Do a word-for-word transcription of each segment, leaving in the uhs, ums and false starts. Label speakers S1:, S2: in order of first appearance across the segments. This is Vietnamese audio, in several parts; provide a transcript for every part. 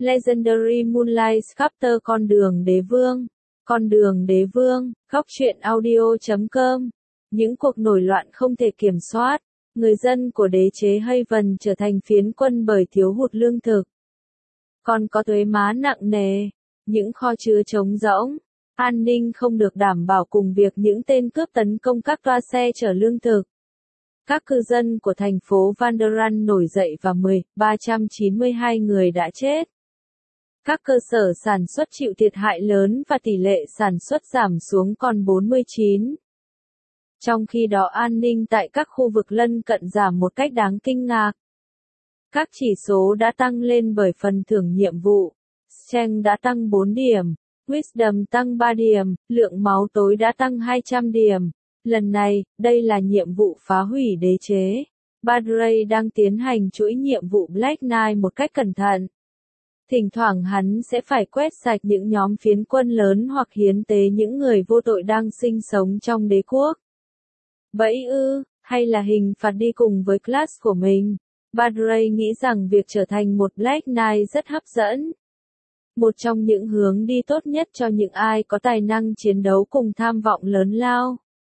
S1: Legendary Moonlight Chapter Con đường đế vương. Con đường đế vương, góc truyện audio chấm com. Những cuộc nổi loạn không thể kiểm soát. Người dân của đế chế Haven trở thành phiến quân bởi thiếu hụt lương thực. Còn có thuế má nặng nề. Những kho chứa trống rỗng. An ninh không được đảm bảo cùng việc những tên cướp tấn công các toa xe chở lương thực. Các cư dân của thành phố Vanderan nổi dậy và mười nghìn ba trăm chín mươi hai người đã chết. Các cơ sở sản xuất chịu thiệt hại lớn và tỷ lệ sản xuất giảm xuống còn bốn mươi chín. Trong khi đó an ninh tại các khu vực lân cận giảm một cách đáng kinh ngạc. Các chỉ số đã tăng lên bởi phần thưởng nhiệm vụ. Strength đã tăng bốn điểm, Wisdom tăng ba điểm, lượng máu tối đã tăng hai trăm điểm. Lần này, đây là nhiệm vụ phá hủy đế chế. Badray đang tiến hành chuỗi nhiệm vụ Black Knight một cách cẩn thận. Thỉnh thoảng hắn sẽ phải quét sạch những nhóm phiến quân lớn hoặc hiến tế những người vô tội đang sinh sống trong đế quốc. Bẫy ư, hay là hình phạt đi cùng với class của mình? Badray nghĩ rằng việc trở thành một Black Knight rất hấp dẫn. Một trong những hướng đi tốt nhất cho những ai có tài năng chiến đấu cùng tham vọng lớn lao.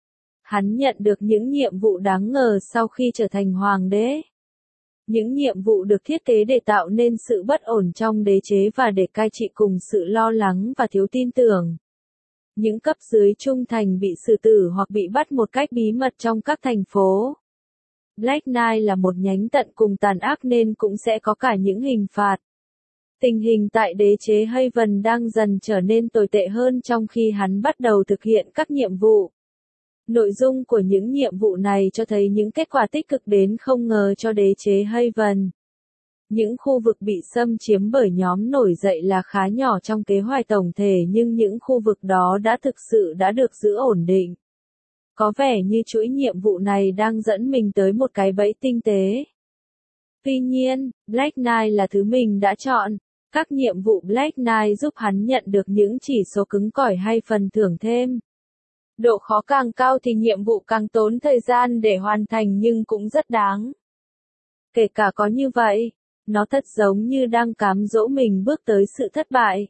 S1: Hắn nhận được những nhiệm vụ đáng ngờ sau khi trở thành hoàng đế. Những nhiệm vụ được thiết kế để tạo nên sự bất ổn trong đế chế và để cai trị cùng sự lo lắng và thiếu tin tưởng. Những cấp dưới trung thành bị xử tử hoặc bị bắt một cách bí mật trong các thành phố. Black Knight là một nhánh tận cùng tàn ác nên cũng sẽ có cả những hình phạt. Tình hình tại đế chế Haven đang dần trở nên tồi tệ hơn trong khi hắn bắt đầu thực hiện các nhiệm vụ. Nội dung của những nhiệm vụ này cho thấy những kết quả tích cực đến không ngờ cho đế chế Haven. Những khu vực bị xâm chiếm bởi nhóm nổi dậy là khá nhỏ trong kế hoạch tổng thể nhưng những khu vực đó đã thực sự đã được giữ ổn định. Có vẻ như chuỗi nhiệm vụ này đang dẫn mình tới một cái bẫy tinh tế. Tuy nhiên, Black Knight là thứ mình đã chọn. Các nhiệm vụ Black Knight giúp hắn nhận được những chỉ số cứng cỏi hay phần thưởng thêm. Độ khó càng cao thì nhiệm vụ càng tốn thời gian để hoàn thành nhưng cũng rất đáng. Kể cả có như vậy, nó thật giống như đang cám dỗ mình bước tới sự thất bại.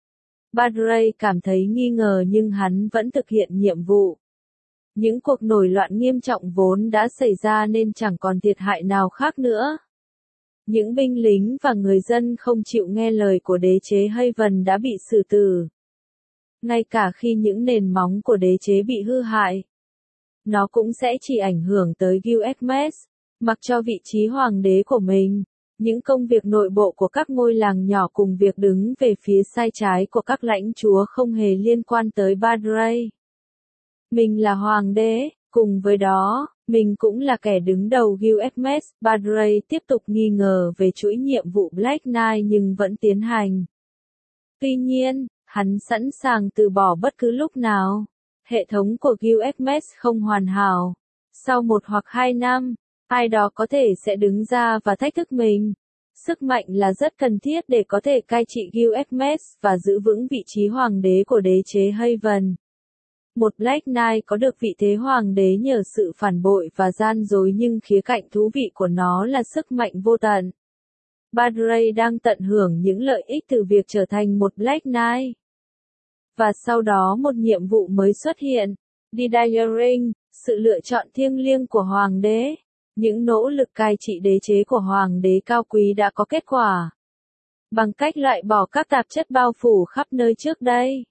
S1: Badray cảm thấy nghi ngờ nhưng hắn vẫn thực hiện nhiệm vụ. Những cuộc nổi loạn nghiêm trọng vốn đã xảy ra nên chẳng còn thiệt hại nào khác nữa. Những binh lính và người dân không chịu nghe lời của đế chế Haven đã bị xử tử. Ngay cả khi những nền móng của đế chế bị hư hại, nó cũng sẽ chỉ ảnh hưởng tới Gilgamesh, mặc cho vị trí hoàng đế của mình. Những công việc nội bộ của các ngôi làng nhỏ cùng việc đứng về phía sai trái của các lãnh chúa không hề liên quan tới Badray. Mình là hoàng đế, cùng với đó, mình cũng là kẻ đứng đầu Gilgamesh. Badray tiếp tục nghi ngờ về chuỗi nhiệm vụ Black Knight nhưng vẫn tiến hành. Tuy nhiên, hắn sẵn sàng từ bỏ bất cứ lúc nào. Hệ thống của Gilgamesh không hoàn hảo. Sau một hoặc hai năm, ai đó có thể sẽ đứng ra và thách thức mình. Sức mạnh là rất cần thiết để có thể cai trị Gilgamesh và giữ vững vị trí hoàng đế của đế chế Haven. Một Black Knight có được vị thế hoàng đế nhờ sự phản bội và gian dối nhưng khía cạnh thú vị của nó là sức mạnh vô tận. Badray đang tận hưởng những lợi ích từ việc trở thành một Black Knight. Và sau đó một nhiệm vụ mới xuất hiện, Desiring, sự lựa chọn thiêng liêng của hoàng đế. Những nỗ lực cai trị đế chế của hoàng đế cao quý đã có kết quả. Bằng cách loại bỏ các tạp chất bao phủ khắp nơi trước đây,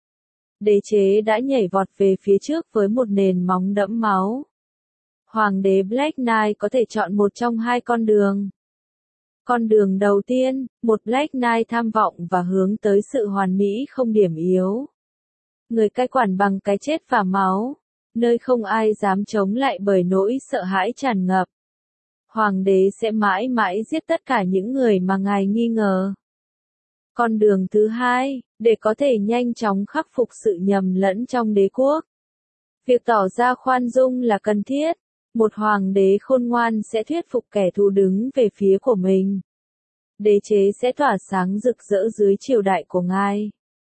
S1: đế chế đã nhảy vọt về phía trước với một nền móng đẫm máu. Hoàng đế Black Knight có thể chọn một trong hai con đường. Con đường đầu tiên, một Black Knight tham vọng và hướng tới sự hoàn mỹ không điểm yếu. Người cai quản bằng cái chết và máu, nơi không ai dám chống lại bởi nỗi sợ hãi tràn ngập. Hoàng đế sẽ mãi mãi giết tất cả những người mà ngài nghi ngờ. Con đường thứ hai, để có thể nhanh chóng khắc phục sự nhầm lẫn trong đế quốc. Việc tỏ ra khoan dung là cần thiết. Một hoàng đế khôn ngoan sẽ thuyết phục kẻ thù đứng về phía của mình. Đế chế sẽ tỏa sáng rực rỡ dưới triều đại của ngài.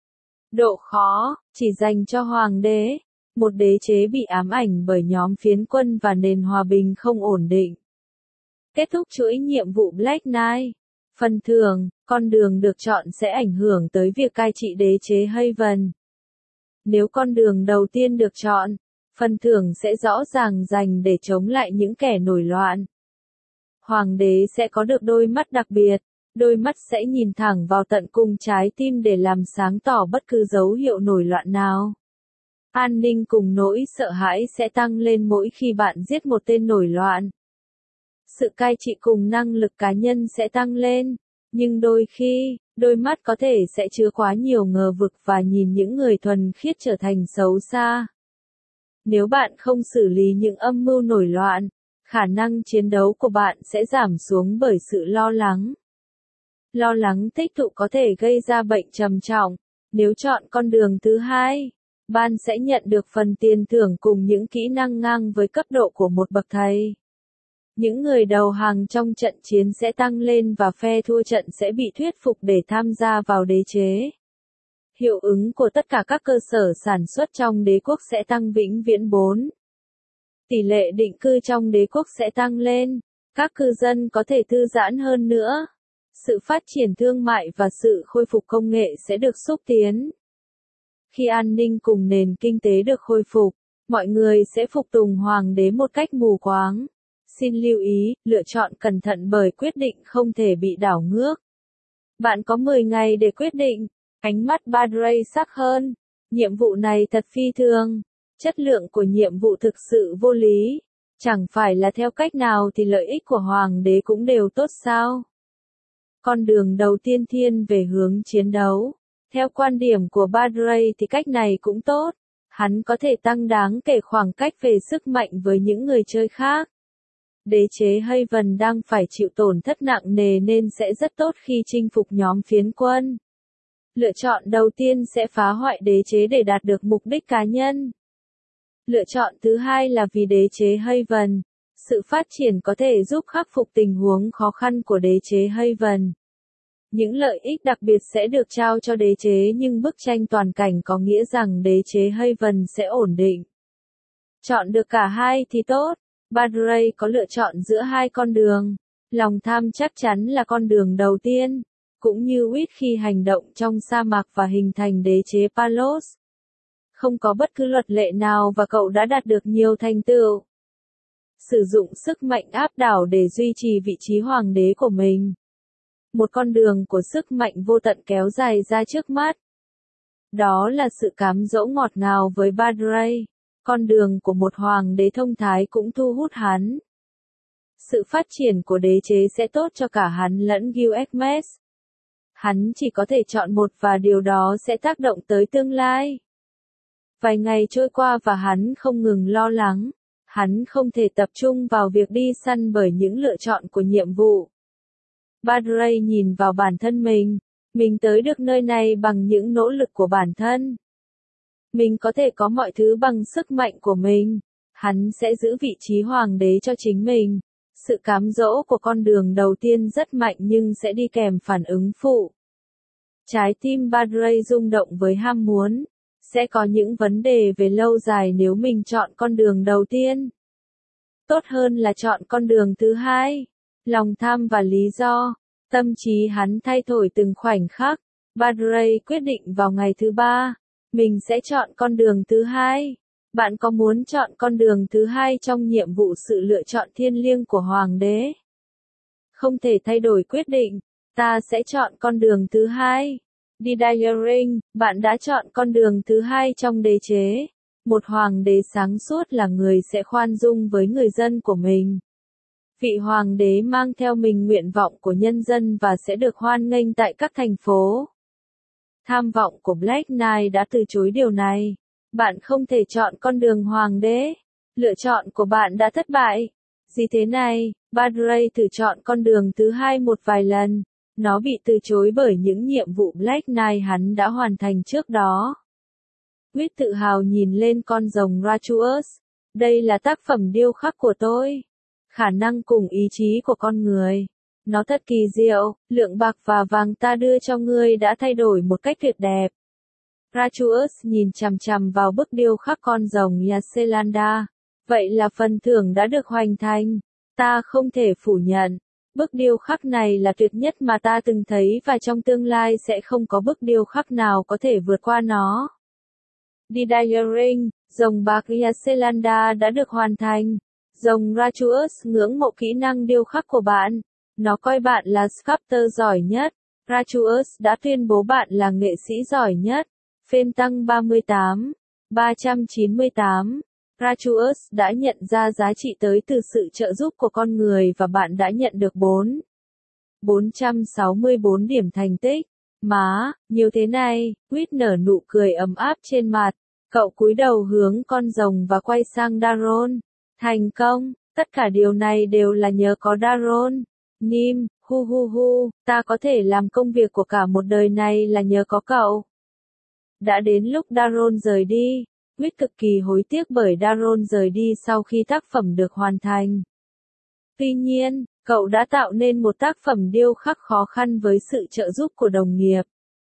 S1: Độ khó, chỉ dành cho hoàng đế. Một đế chế bị ám ảnh bởi nhóm phiến quân và nền hòa bình không ổn định. Kết thúc chuỗi nhiệm vụ Black Knight. Phần thưởng, con đường được chọn sẽ ảnh hưởng tới việc cai trị đế chế Haven. Nếu con đường đầu tiên được chọn, phần thưởng sẽ rõ ràng dành để chống lại những kẻ nổi loạn. Hoàng đế sẽ có được đôi mắt đặc biệt, đôi mắt sẽ nhìn thẳng vào tận cùng trái tim để làm sáng tỏ bất cứ dấu hiệu nổi loạn nào. An ninh cùng nỗi sợ hãi sẽ tăng lên mỗi khi bạn giết một tên nổi loạn. Sự cai trị cùng năng lực cá nhân sẽ tăng lên, nhưng đôi khi, đôi mắt có thể sẽ chứa quá nhiều ngờ vực và nhìn những người thuần khiết trở thành xấu xa. Nếu bạn không xử lý những âm mưu nổi loạn, khả năng chiến đấu của bạn sẽ giảm xuống bởi sự lo lắng. Lo lắng tích tụ có thể gây ra bệnh trầm trọng. Nếu chọn con đường thứ hai, bạn sẽ nhận được phần tiền thưởng cùng những kỹ năng ngang với cấp độ của một bậc thầy. Những người đầu hàng trong trận chiến sẽ tăng lên và phe thua trận sẽ bị thuyết phục để tham gia vào đế chế. Hiệu ứng của tất cả các cơ sở sản xuất trong đế quốc sẽ tăng vĩnh viễn bốn. Tỷ lệ định cư trong đế quốc sẽ tăng lên, các cư dân có thể thư giãn hơn nữa. Sự phát triển thương mại và sự khôi phục công nghệ sẽ được xúc tiến. Khi an ninh cùng nền kinh tế được khôi phục, mọi người sẽ phục tùng hoàng đế một cách mù quáng. Xin lưu ý, lựa chọn cẩn thận bởi quyết định không thể bị đảo ngược. Bạn có mười ngày để quyết định. Ánh mắt Badray sắc hơn. Nhiệm vụ này thật phi thường. Chất lượng của nhiệm vụ thực sự vô lý. Chẳng phải là theo cách nào thì lợi ích của hoàng đế cũng đều tốt sao? Con đường đầu tiên thiên về hướng chiến đấu. Theo quan điểm của Badray thì cách này cũng tốt. Hắn có thể tăng đáng kể khoảng cách về sức mạnh với những người chơi khác. Đế chế Haven đang phải chịu tổn thất nặng nề nên sẽ rất tốt khi chinh phục nhóm phiến quân. Lựa chọn đầu tiên sẽ phá hoại đế chế để đạt được mục đích cá nhân. Lựa chọn thứ hai là vì đế chế Haven. Sự phát triển có thể giúp khắc phục tình huống khó khăn của đế chế Haven. Những lợi ích đặc biệt sẽ được trao cho đế chế nhưng bức tranh toàn cảnh có nghĩa rằng đế chế Haven sẽ ổn định. Chọn được cả hai thì tốt. Badray có lựa chọn giữa hai con đường. Lòng tham chắc chắn là con đường đầu tiên, cũng như Wit khi hành động trong sa mạc và hình thành đế chế Palos. Không có bất cứ luật lệ nào và cậu đã đạt được nhiều thành tựu. Sử dụng sức mạnh áp đảo để duy trì vị trí hoàng đế của mình. Một con đường của sức mạnh vô tận kéo dài ra trước mắt. Đó là sự cám dỗ ngọt ngào với Badray. Con đường của một hoàng đế thông thái cũng thu hút hắn. Sự phát triển của đế chế sẽ tốt cho cả hắn lẫn Gilgamesh. Hắn chỉ có thể chọn một và điều đó sẽ tác động tới tương lai. Vài ngày trôi qua và hắn không ngừng lo lắng. Hắn không thể tập trung vào việc đi săn bởi những lựa chọn của nhiệm vụ. Badray nhìn vào bản thân mình. Mình tới được nơi này bằng những nỗ lực của bản thân. Mình có thể có mọi thứ bằng sức mạnh của mình. Hắn sẽ giữ vị trí hoàng đế cho chính mình. Sự cám dỗ của con đường đầu tiên rất mạnh nhưng sẽ đi kèm phản ứng phụ. Trái tim Badray rung động với ham muốn. Sẽ có những vấn đề về lâu dài nếu mình chọn con đường đầu tiên. Tốt hơn là chọn con đường thứ hai. Lòng tham và lý do. Tâm trí hắn thay đổi từng khoảnh khắc. Badray quyết định vào ngày thứ ba. Mình sẽ chọn con đường thứ hai. Bạn có muốn chọn con đường thứ hai trong nhiệm vụ sự lựa chọn thiêng liêng của hoàng đế? Không thể thay đổi quyết định. Ta sẽ chọn con đường thứ hai. Didaring, bạn đã chọn con đường thứ hai trong đế chế. Một hoàng đế sáng suốt là người sẽ khoan dung với người dân của mình. Vị hoàng đế mang theo mình nguyện vọng của nhân dân và sẽ được hoan nghênh tại các thành phố. Tham vọng của Black Knight đã từ chối điều này. Bạn không thể chọn con đường hoàng đế. Lựa chọn của bạn đã thất bại. Gì thế này? Badray thử chọn con đường thứ hai một vài lần. Nó bị từ chối bởi những nhiệm vụ Black Knight hắn đã hoàn thành trước đó. Wit tự hào nhìn lên con rồng Ratuus. Đây là tác phẩm điêu khắc của tôi. Khả năng cùng ý chí của con người. Nó thật kỳ diệu, lượng bạc và vàng ta đưa cho ngươi đã thay đổi một cách tuyệt đẹp. Ratuus nhìn chằm chằm vào bức điêu khắc con rồng Yaselanda. Vậy là phần thưởng đã được hoàn thành. Ta không thể phủ nhận. Bức điêu khắc này là tuyệt nhất mà ta từng thấy và trong tương lai sẽ không có bức điêu khắc nào có thể vượt qua nó. Didaring, rồng bạc Yaselanda đã được hoàn thành. Rồng Rachuus ngưỡng mộ kỹ năng điêu khắc của bạn. Nó coi bạn là sculptor giỏi nhất. Rachuus đã tuyên bố bạn là nghệ sĩ giỏi nhất. Phên tăng ba mươi tám, ba trăm chín mươi tám. Rachuus đã nhận ra giá trị tới từ sự trợ giúp của con người và bạn đã nhận được bốn, bốn trăm sáu mươi bốn điểm thành tích. Má, nhiều thế này, Quýt nở nụ cười ấm áp trên mặt. Cậu cúi đầu hướng con rồng và quay sang Daron. Thành công, tất cả điều này đều là nhờ có Daron. Nim, hu hu hu, ta có thể làm công việc của cả một đời này là nhờ có cậu. Đã đến lúc Daron rời đi. Quýt cực kỳ hối tiếc bởi Daron rời đi sau khi tác phẩm được hoàn thành. Tuy nhiên, cậu đã tạo nên một tác phẩm điêu khắc khó khăn với sự trợ giúp của đồng nghiệp.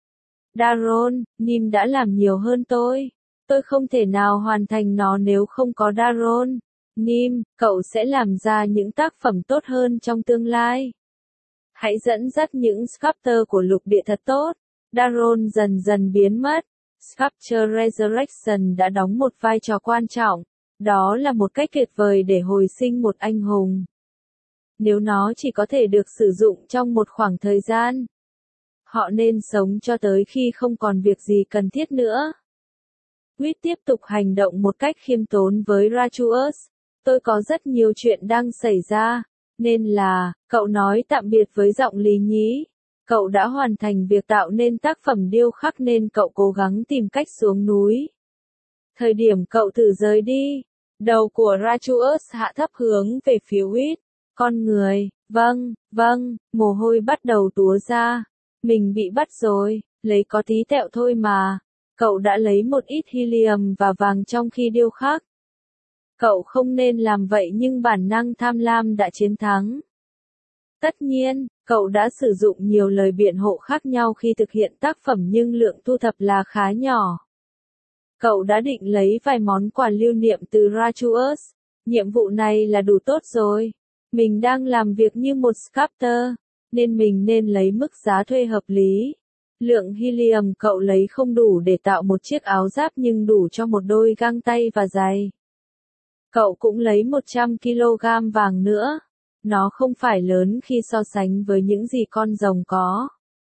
S1: Daron, Nim đã làm nhiều hơn tôi. Tôi không thể nào hoàn thành nó nếu không có Daron. Nim, cậu sẽ làm ra những tác phẩm tốt hơn trong tương lai. Hãy dẫn dắt những sculptor của lục địa thật tốt. Daron dần dần biến mất. Sculpture Resurrection đã đóng một vai trò quan trọng. Đó là một cách tuyệt vời để hồi sinh một anh hùng. Nếu nó chỉ có thể được sử dụng trong một khoảng thời gian, họ nên sống cho tới khi không còn việc gì cần thiết nữa. Quýt tiếp tục hành động một cách khiêm tốn với Rachuus. Tôi có rất nhiều chuyện đang xảy ra, nên là, cậu nói tạm biệt với giọng lý nhí. Cậu đã hoàn thành việc tạo nên tác phẩm điêu khắc nên cậu cố gắng tìm cách xuống núi. Thời điểm cậu thử rời đi, đầu của Rachuus hạ thấp hướng về phía Quýt. Con người, vâng, vâng, mồ hôi bắt đầu túa ra. Mình bị bắt rồi, lấy có tí tẹo thôi mà. Cậu đã lấy một ít helium và vàng trong khi điêu khắc. Cậu không nên làm vậy nhưng bản năng tham lam đã chiến thắng. Tất nhiên, cậu đã sử dụng nhiều lời biện hộ khác nhau khi thực hiện tác phẩm nhưng lượng thu thập là khá nhỏ. Cậu đã định lấy vài món quà lưu niệm từ Rachuus. Nhiệm vụ này là đủ tốt rồi. Mình đang làm việc như một sculptor, nên mình nên lấy mức giá thuê hợp lý. Lượng helium cậu lấy không đủ để tạo một chiếc áo giáp nhưng đủ cho một đôi găng tay và giày. Cậu cũng lấy một trăm ki lô gam vàng nữa. Nó không phải lớn khi so sánh với những gì con rồng có.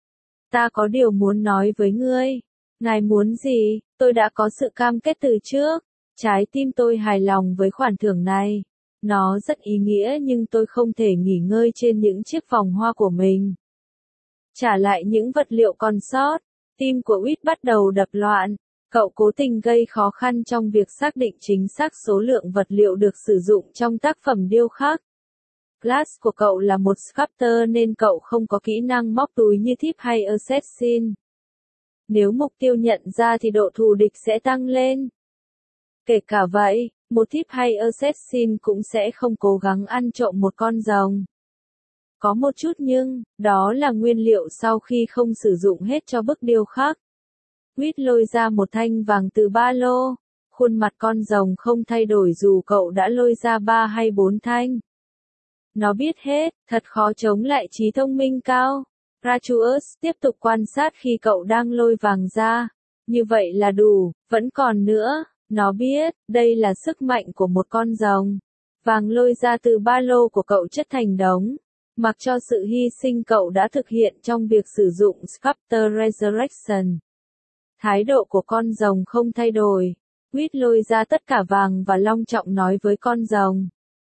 S1: Ta có điều muốn nói với ngươi. Ngài muốn gì? Tôi đã có sự cam kết từ trước. Trái tim tôi hài lòng với khoản thưởng này. Nó rất ý nghĩa nhưng tôi không thể nghỉ ngơi trên những chiếc vòng hoa của mình. Trả lại những vật liệu còn sót. Tim của Quýt bắt đầu đập loạn. Cậu cố tình gây khó khăn trong việc xác định chính xác số lượng vật liệu được sử dụng trong tác phẩm điêu khắc. Glass của cậu là một sculptor nên cậu không có kỹ năng móc túi như Thief hay Assassin. Nếu mục tiêu nhận ra thì độ thù địch sẽ tăng lên. Kể cả vậy, một Thief hay Assassin cũng sẽ không cố gắng ăn trộm một con rồng. Có một chút nhưng, đó là nguyên liệu sau khi không sử dụng hết cho bức điêu khắc. Quýt lôi ra một thanh vàng từ ba lô. Khuôn mặt con rồng không thay đổi dù cậu đã lôi ra ba hay bốn thanh. Nó biết hết, thật khó chống lại trí thông minh cao. Rachuus tiếp tục quan sát khi cậu đang lôi vàng ra. Như vậy là đủ, vẫn còn nữa. Nó biết, đây là sức mạnh của một con rồng. Vàng lôi ra từ ba lô của cậu chất thành đống. Mặc cho sự hy sinh cậu đã thực hiện trong việc sử dụng Sculptor Resurrection. Thái độ của con rồng không thay đổi. Quýt lôi ra tất cả vàng và long trọng nói với con rồng.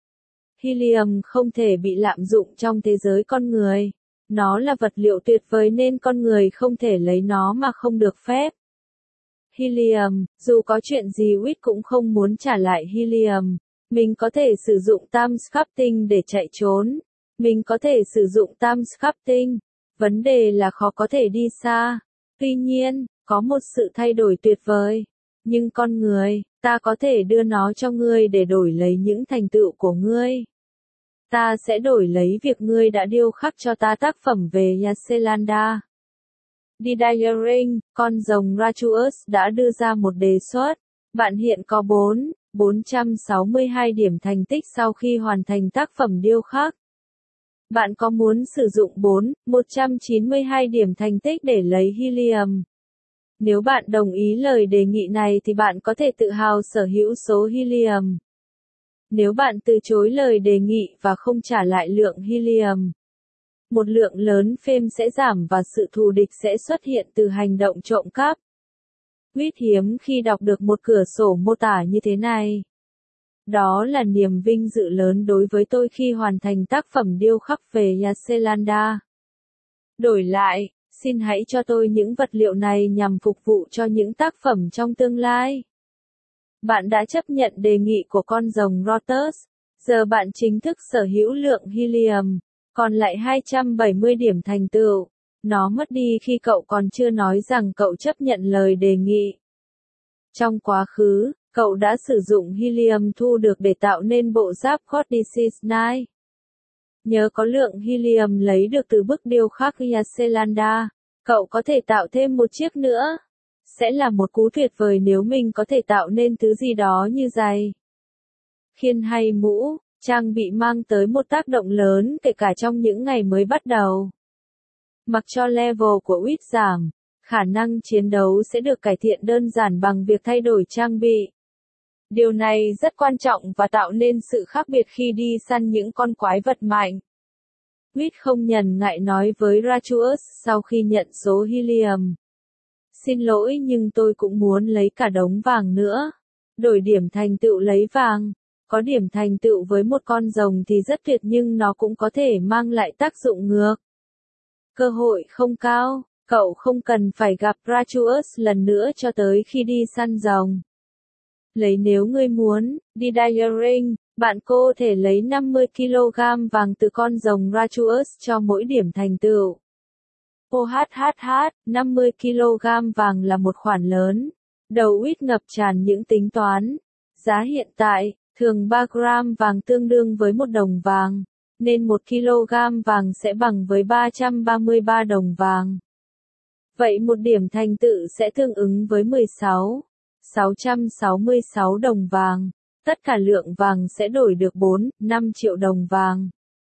S1: Helium không thể bị lạm dụng trong thế giới con người. Nó là vật liệu tuyệt vời nên con người không thể lấy nó mà không được phép. Helium, dù có chuyện gì Quýt cũng không muốn trả lại helium. Mình có thể sử dụng time sculpting để chạy trốn. Mình có thể sử dụng time sculpting. Vấn đề là khó có thể đi xa. Tuy nhiên, có một sự thay đổi tuyệt vời. Nhưng con người, ta có thể đưa nó cho ngươi để đổi lấy những thành tựu của ngươi. Ta sẽ đổi lấy việc ngươi đã điêu khắc cho ta tác phẩm về Yaselanda. Didaring, con rồng Rachuus đã đưa ra một đề xuất. Bạn hiện có bốn, bốn trăm sáu mươi hai điểm thành tích sau khi hoàn thành tác phẩm điêu khắc. Bạn có muốn sử dụng bốn nghìn một trăm chín mươi hai điểm thành tích để lấy helium? Nếu bạn đồng ý lời đề nghị này thì bạn có thể tự hào sở hữu số helium. Nếu bạn từ chối lời đề nghị và không trả lại lượng helium, một lượng lớn phêm sẽ giảm và sự thù địch sẽ xuất hiện từ hành động trộm cắp. Huyết hiếm khi đọc được một cửa sổ mô tả như thế này. Đó là niềm vinh dự lớn đối với tôi khi hoàn thành tác phẩm điêu khắc về Yaselanda. Đổi lại, xin hãy cho tôi những vật liệu này nhằm phục vụ cho những tác phẩm trong tương lai. Bạn đã chấp nhận đề nghị của con rồng Rotus. Giờ bạn chính thức sở hữu lượng helium, còn lại hai trăm bảy mươi điểm thành tựu. Nó mất đi khi cậu còn chưa nói rằng cậu chấp nhận lời đề nghị. Trong quá khứ, cậu đã sử dụng helium thu được để tạo nên bộ giáp Codices chín. Nhớ có lượng helium lấy được từ bức điêu khắc Yaselanda, cậu có thể tạo thêm một chiếc nữa. Sẽ là một cú tuyệt vời nếu mình có thể tạo nên thứ gì đó như giày, khiên hay mũ. Trang bị mang tới một tác động lớn kể cả trong những ngày mới bắt đầu. Mặc cho level của u i tê giảm, khả năng chiến đấu sẽ được cải thiện đơn giản bằng việc thay đổi trang bị. Điều này rất quan trọng và tạo nên sự khác biệt khi đi săn những con quái vật mạnh. u i tê không ngần ngại nói với Ratuus sau khi nhận số helium. Xin lỗi nhưng tôi cũng muốn lấy cả đống vàng nữa. Đổi điểm thành tựu lấy vàng. Có điểm thành tựu với một con rồng thì rất tuyệt nhưng nó cũng có thể mang lại tác dụng ngược. Cơ hội không cao, cậu không cần phải gặp Ratuus lần nữa cho tới khi đi săn rồng. Lấy nếu ngươi muốn, đi Diaring, bạn có thể lấy năm mươi ki lô gam vàng từ con rồng Ratuus cho mỗi điểm thành tựu. Ô hát hát hát, năm mươi ki lô gam vàng là một khoản lớn. Đầu u i tê ngập tràn những tính toán. Giá hiện tại, thường ba gram vàng tương đương với một đồng vàng, nên một ki lô gam vàng sẽ bằng với ba trăm ba mươi ba đồng vàng. Vậy một điểm thành tựu sẽ tương ứng với mười sáu nghìn sáu trăm sáu mươi sáu đồng vàng. Tất cả lượng vàng sẽ đổi được bốn phẩy năm triệu đồng vàng.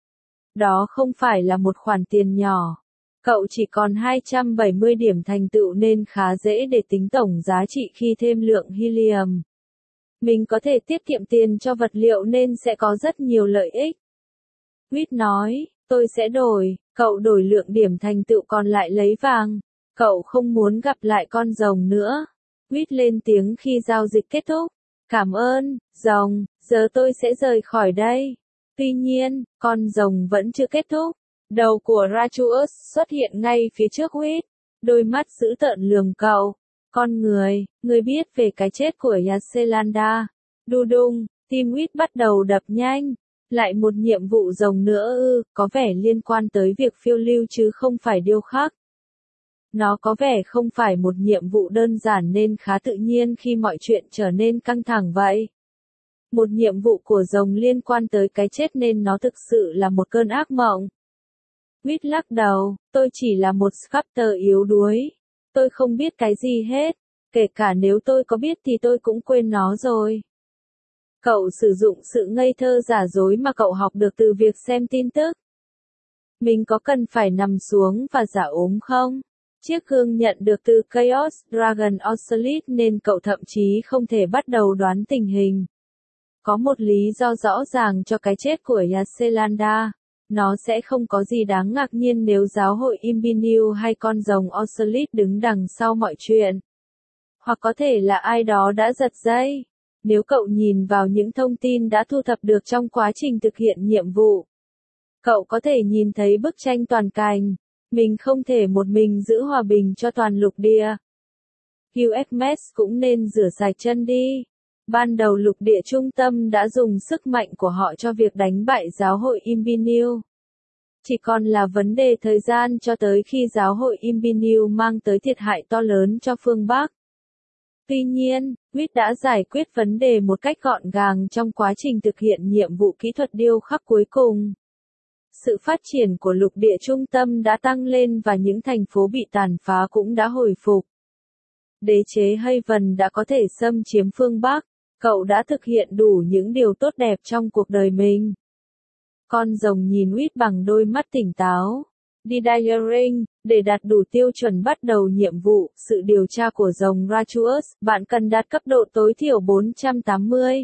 S1: Đó không phải là một khoản tiền nhỏ. Cậu chỉ còn hai trăm bảy mươi điểm thành tựu nên khá dễ để tính tổng giá trị khi thêm lượng helium. Mình có thể tiết kiệm tiền cho vật liệu nên sẽ có rất nhiều lợi ích. Huyết nói, tôi sẽ đổi, cậu đổi lượng điểm thành tựu còn lại lấy vàng. Cậu không muốn gặp lại con rồng nữa. Huyết lên tiếng khi giao dịch kết thúc. Cảm ơn, rồng, giờ tôi sẽ rời khỏi đây. Tuy nhiên, con rồng vẫn chưa kết thúc. Đầu của Ratuus xuất hiện ngay phía trước Huyết. Đôi mắt dữ tợn lườm cậu. Con người, người biết về cái chết của Yaselanda. Đu đung, tim Huyết bắt đầu đập nhanh. Lại một nhiệm vụ rồng nữa ư, có vẻ liên quan tới việc phiêu lưu chứ không phải điêu khắc. Nó có vẻ không phải một nhiệm vụ đơn giản nên khá tự nhiên khi mọi chuyện trở nên căng thẳng vậy. Một nhiệm vụ của rồng liên quan tới cái chết nên nó thực sự là một cơn ác mộng. Huyết lắc đầu, tôi chỉ là một sculptor yếu đuối. Tôi không biết cái gì hết, kể cả nếu tôi có biết thì tôi cũng quên nó rồi. Cậu sử dụng sự ngây thơ giả dối mà cậu học được từ việc xem tin tức. Mình có cần phải nằm xuống và giả ốm không? Chiếc gương nhận được từ Chaos Dragon Obsolete nên cậu thậm chí không thể bắt đầu đoán tình hình. Có một lý do rõ ràng cho cái chết của Yaselanda. Nó sẽ không có gì đáng ngạc nhiên nếu giáo hội Imbinu hay con rồng Obsolete đứng đằng sau mọi chuyện. Hoặc có thể là ai đó đã giật dây. Nếu cậu nhìn vào những thông tin đã thu thập được trong quá trình thực hiện nhiệm vụ, cậu có thể nhìn thấy bức tranh toàn cảnh. Mình không thể một mình giữ hòa bình cho toàn lục địa. Hughes cũng nên rửa sạch chân đi. Ban đầu lục địa trung tâm đã dùng sức mạnh của họ cho việc đánh bại giáo hội Imbinu. Chỉ còn là vấn đề thời gian cho tới khi giáo hội Imbinu mang tới thiệt hại to lớn cho phương Bắc. Tuy nhiên, Huyết đã giải quyết vấn đề một cách gọn gàng trong quá trình thực hiện nhiệm vụ kỹ thuật điêu khắc cuối cùng. Sự phát triển của lục địa trung tâm đã tăng lên và những thành phố bị tàn phá cũng đã hồi phục. Đế chế Haven đã có thể xâm chiếm phương Bắc. Cậu đã thực hiện đủ những điều tốt đẹp trong cuộc đời mình. Con rồng nhìn Wit bằng đôi mắt tỉnh táo. Đi Diaring, để đạt đủ tiêu chuẩn bắt đầu nhiệm vụ, sự điều tra của rồng Ratuus, bạn cần đạt cấp độ tối thiểu bốn trăm tám mươi.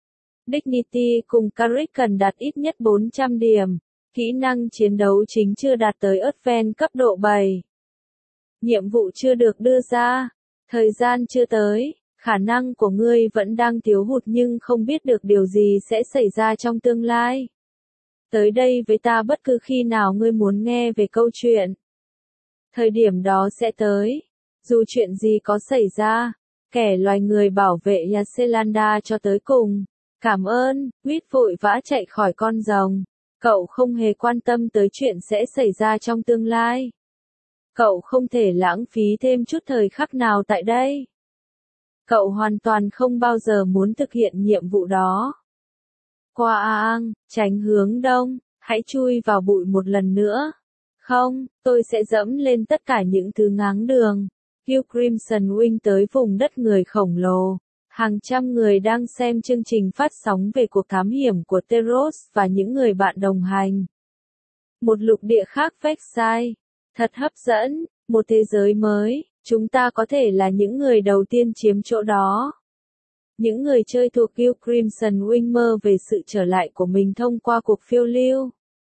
S1: Dignity cùng Carrick cần đạt ít nhất bốn trăm điểm. Kỹ năng chiến đấu chính chưa đạt tới Advanced cấp độ bảy. Nhiệm vụ chưa được đưa ra. Thời gian chưa tới. Khả năng của ngươi vẫn đang thiếu hụt nhưng không biết được điều gì sẽ xảy ra trong tương lai. Tới đây với ta bất cứ khi nào ngươi muốn nghe về câu chuyện. Thời điểm đó sẽ tới. Dù chuyện gì có xảy ra, kẻ loài người bảo vệ Yaselanda cho tới cùng. Cảm ơn, Wit vội vã chạy khỏi con rồng. Cậu không hề quan tâm tới chuyện sẽ xảy ra trong tương lai. Cậu không thể lãng phí thêm chút thời khắc nào tại đây. Cậu hoàn toàn không bao giờ muốn thực hiện nhiệm vụ đó. Qua Aang, tránh hướng đông, hãy chui vào bụi một lần nữa. Không, tôi sẽ dẫm lên tất cả những thứ ngáng đường. Gil Crimson Wing tới vùng đất người khổng lồ. Hàng trăm người đang xem chương trình phát sóng về cuộc thám hiểm của Teros và những người bạn đồng hành. Một lục địa khác Vexai. Thật hấp dẫn, một thế giới mới, chúng ta có thể là những người đầu tiên chiếm chỗ đó. Những người chơi thuộc Gil Crimson Wing mơ về sự trở lại của mình thông qua cuộc phiêu lưu.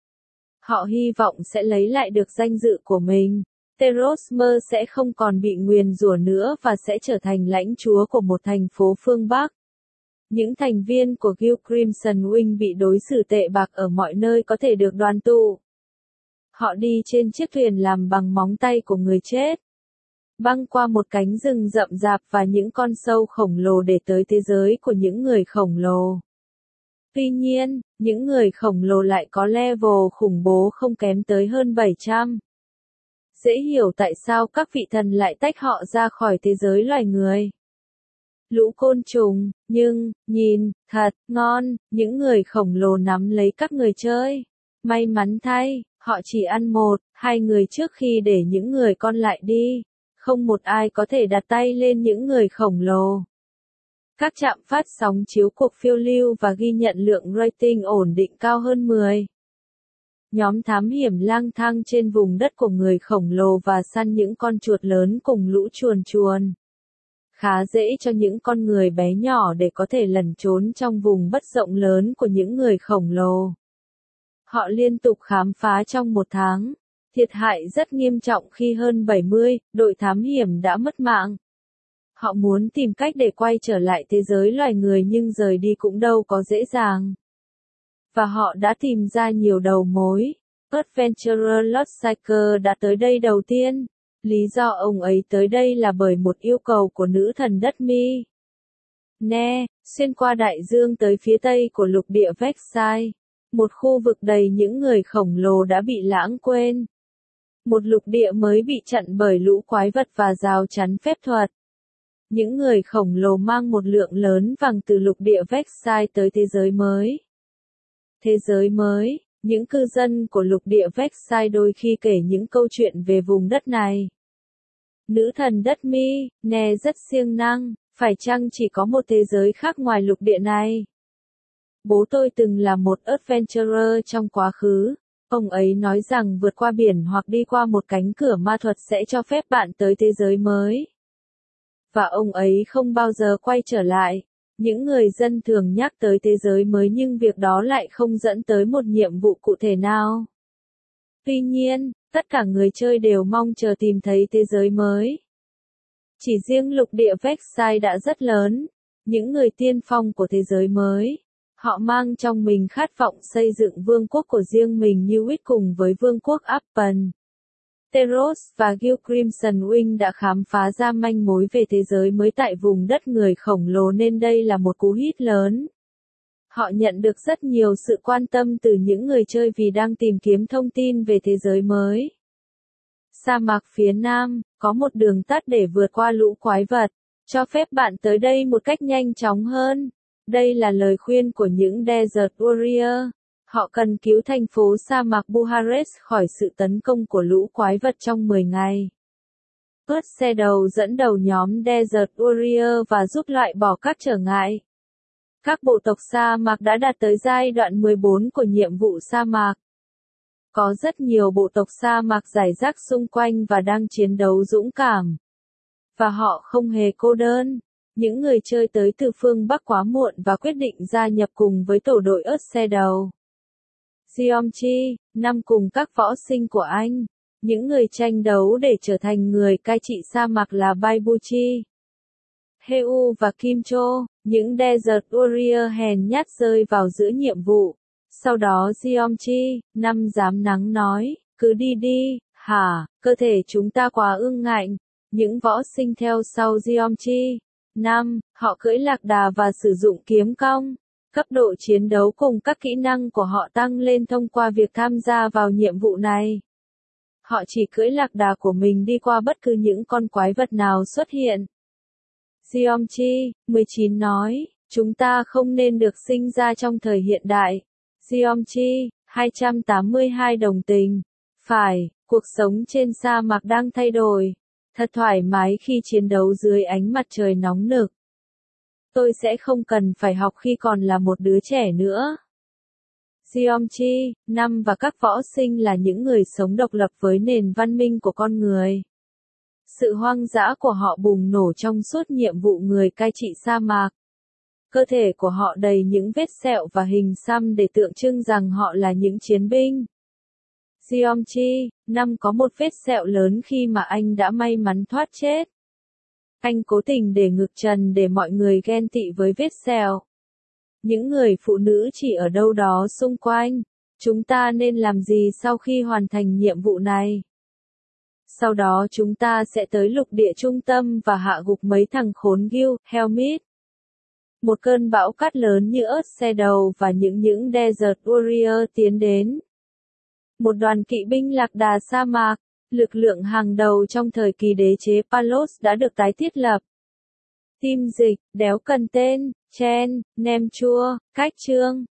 S1: Họ hy vọng sẽ lấy lại được danh dự của mình. Teros mơ sẽ không còn bị nguyền rủa nữa và sẽ trở thành lãnh chúa của một thành phố phương Bắc. Những thành viên của Gil Crimson Wing bị đối xử tệ bạc ở mọi nơi có thể được đoàn tụ. Họ đi trên chiếc thuyền làm bằng móng tay của người chết. Băng qua một cánh rừng rậm rạp và những con sâu khổng lồ để tới thế giới của những người khổng lồ. Tuy nhiên, những người khổng lồ lại có level khủng bố không kém tới hơn bảy trăm. Dễ hiểu tại sao các vị thần lại tách họ ra khỏi thế giới loài người. Lũ côn trùng, nhưng, nhìn, thật, ngon, những người khổng lồ nắm lấy các người chơi. May mắn thay, họ chỉ ăn một, hai người trước khi để những người còn lại đi. Không một ai có thể đặt tay lên những người khổng lồ. Các trạm phát sóng chiếu cuộc phiêu lưu và ghi nhận lượng rating ổn định cao hơn mười. Nhóm thám hiểm lang thang trên vùng đất của người khổng lồ và săn những con chuột lớn cùng lũ chuồn chuồn. Khá dễ cho những con người bé nhỏ để có thể lẩn trốn trong vùng đất rộng lớn của những người khổng lồ. Họ liên tục khám phá trong một tháng. Thiệt hại rất nghiêm trọng khi hơn bảy mươi đội thám hiểm đã mất mạng. Họ muốn tìm cách để quay trở lại thế giới loài người nhưng rời đi cũng đâu có dễ dàng. Và họ đã tìm ra nhiều đầu mối. Adventurer Lothsaker đã tới đây đầu tiên. Lý do ông ấy tới đây là bởi một yêu cầu của nữ thần đất Mi. Ne, xuyên qua đại dương tới phía tây của lục địa Vexai. Một khu vực đầy những người khổng lồ đã bị lãng quên. Một lục địa mới bị chặn bởi lũ quái vật và rào chắn phép thuật. Những người khổng lồ mang một lượng lớn vàng từ lục địa Vexai tới thế giới mới. Thế giới mới, những cư dân của lục địa Vexai đôi khi kể những câu chuyện về vùng đất này. Nữ thần đất Mi, Ne rất siêng năng, phải chăng chỉ có một thế giới khác ngoài lục địa này? Bố tôi từng là một adventurer trong quá khứ. Ông ấy nói rằng vượt qua biển hoặc đi qua một cánh cửa ma thuật sẽ cho phép bạn tới thế giới mới. Và ông ấy không bao giờ quay trở lại. Những người dân thường nhắc tới thế giới mới nhưng việc đó lại không dẫn tới một nhiệm vụ cụ thể nào. Tuy nhiên, tất cả người chơi đều mong chờ tìm thấy thế giới mới. Chỉ riêng lục địa Vexai đã rất lớn. Những người tiên phong của thế giới mới. Họ mang trong mình khát vọng xây dựng vương quốc của riêng mình như Wit cùng với vương quốc Appen. Teros và Gil Crimson Wing đã khám phá ra manh mối về thế giới mới tại vùng đất người khổng lồ nên đây là một cú hit lớn. Họ nhận được rất nhiều sự quan tâm từ những người chơi vì đang tìm kiếm thông tin về thế giới mới. Sa mạc phía Nam, có một đường tắt để vượt qua lũ quái vật, cho phép bạn tới đây một cách nhanh chóng hơn. Đây là lời khuyên của những Desert Warrior. Họ cần cứu thành phố sa mạc Buhares khỏi sự tấn công của lũ quái vật trong mười ngày. Ướt xe đầu dẫn đầu nhóm Desert Warrior và giúp loại bỏ các trở ngại. Các bộ tộc sa mạc đã đạt tới giai đoạn mười bốn của nhiệm vụ sa mạc. Có rất nhiều bộ tộc sa mạc rải rác xung quanh và đang chiến đấu dũng cảm. Và họ không hề cô đơn. Những người chơi tới từ phương Bắc quá muộn và quyết định gia nhập cùng với tổ đội ớt xe đầu. Geomchi, năm cùng các võ sinh của anh. Những người tranh đấu để trở thành người cai trị sa mạc là Baibuchi, Heu và Kim Cho, những Desert Warrior hèn nhát rơi vào giữa nhiệm vụ. Sau đó Geomchi, năm dám nắng nói, cứ đi đi, hả, cơ thể chúng ta quá ương ngạnh. Những võ sinh theo sau Geomchi, năm, họ cưỡi lạc đà và sử dụng kiếm cong. Cấp độ chiến đấu cùng các kỹ năng của họ tăng lên thông qua việc tham gia vào nhiệm vụ này. Họ chỉ cưỡi lạc đà của mình đi qua bất cứ những con quái vật nào xuất hiện. Geomchi, mười chín nói, chúng ta không nên được sinh ra trong thời hiện đại. Geomchi, hai trăm tám mươi hai đồng tình. Phải, cuộc sống trên sa mạc đang thay đổi. Thật thoải mái khi chiến đấu dưới ánh mặt trời nóng nực. Tôi sẽ không cần phải học khi còn là một đứa trẻ nữa. Geomchi, năm và các võ sinh là những người sống độc lập với nền văn minh của con người. Sự hoang dã của họ bùng nổ trong suốt nhiệm vụ người cai trị sa mạc. Cơ thể của họ đầy những vết sẹo và hình xăm để tượng trưng rằng họ là những chiến binh. Geomchi, năm có một vết sẹo lớn khi mà anh đã may mắn thoát chết. Anh cố tình để ngực trần để mọi người ghen tị với vết sẹo. Những người phụ nữ chỉ ở đâu đó xung quanh. Chúng ta nên làm gì sau khi hoàn thành nhiệm vụ này? Sau đó chúng ta sẽ tới lục địa trung tâm và hạ gục mấy thằng khốn Gil, Helmet. Một cơn bão cát lớn như ớt xe đầu và những những Desert Warrior tiến đến. Một đoàn kỵ binh lạc đà sa mạc, lực lượng hàng đầu trong thời kỳ đế chế Palos đã được tái thiết lập. Tim dịch, đéo cần tên, chen, nem chua, cách chương.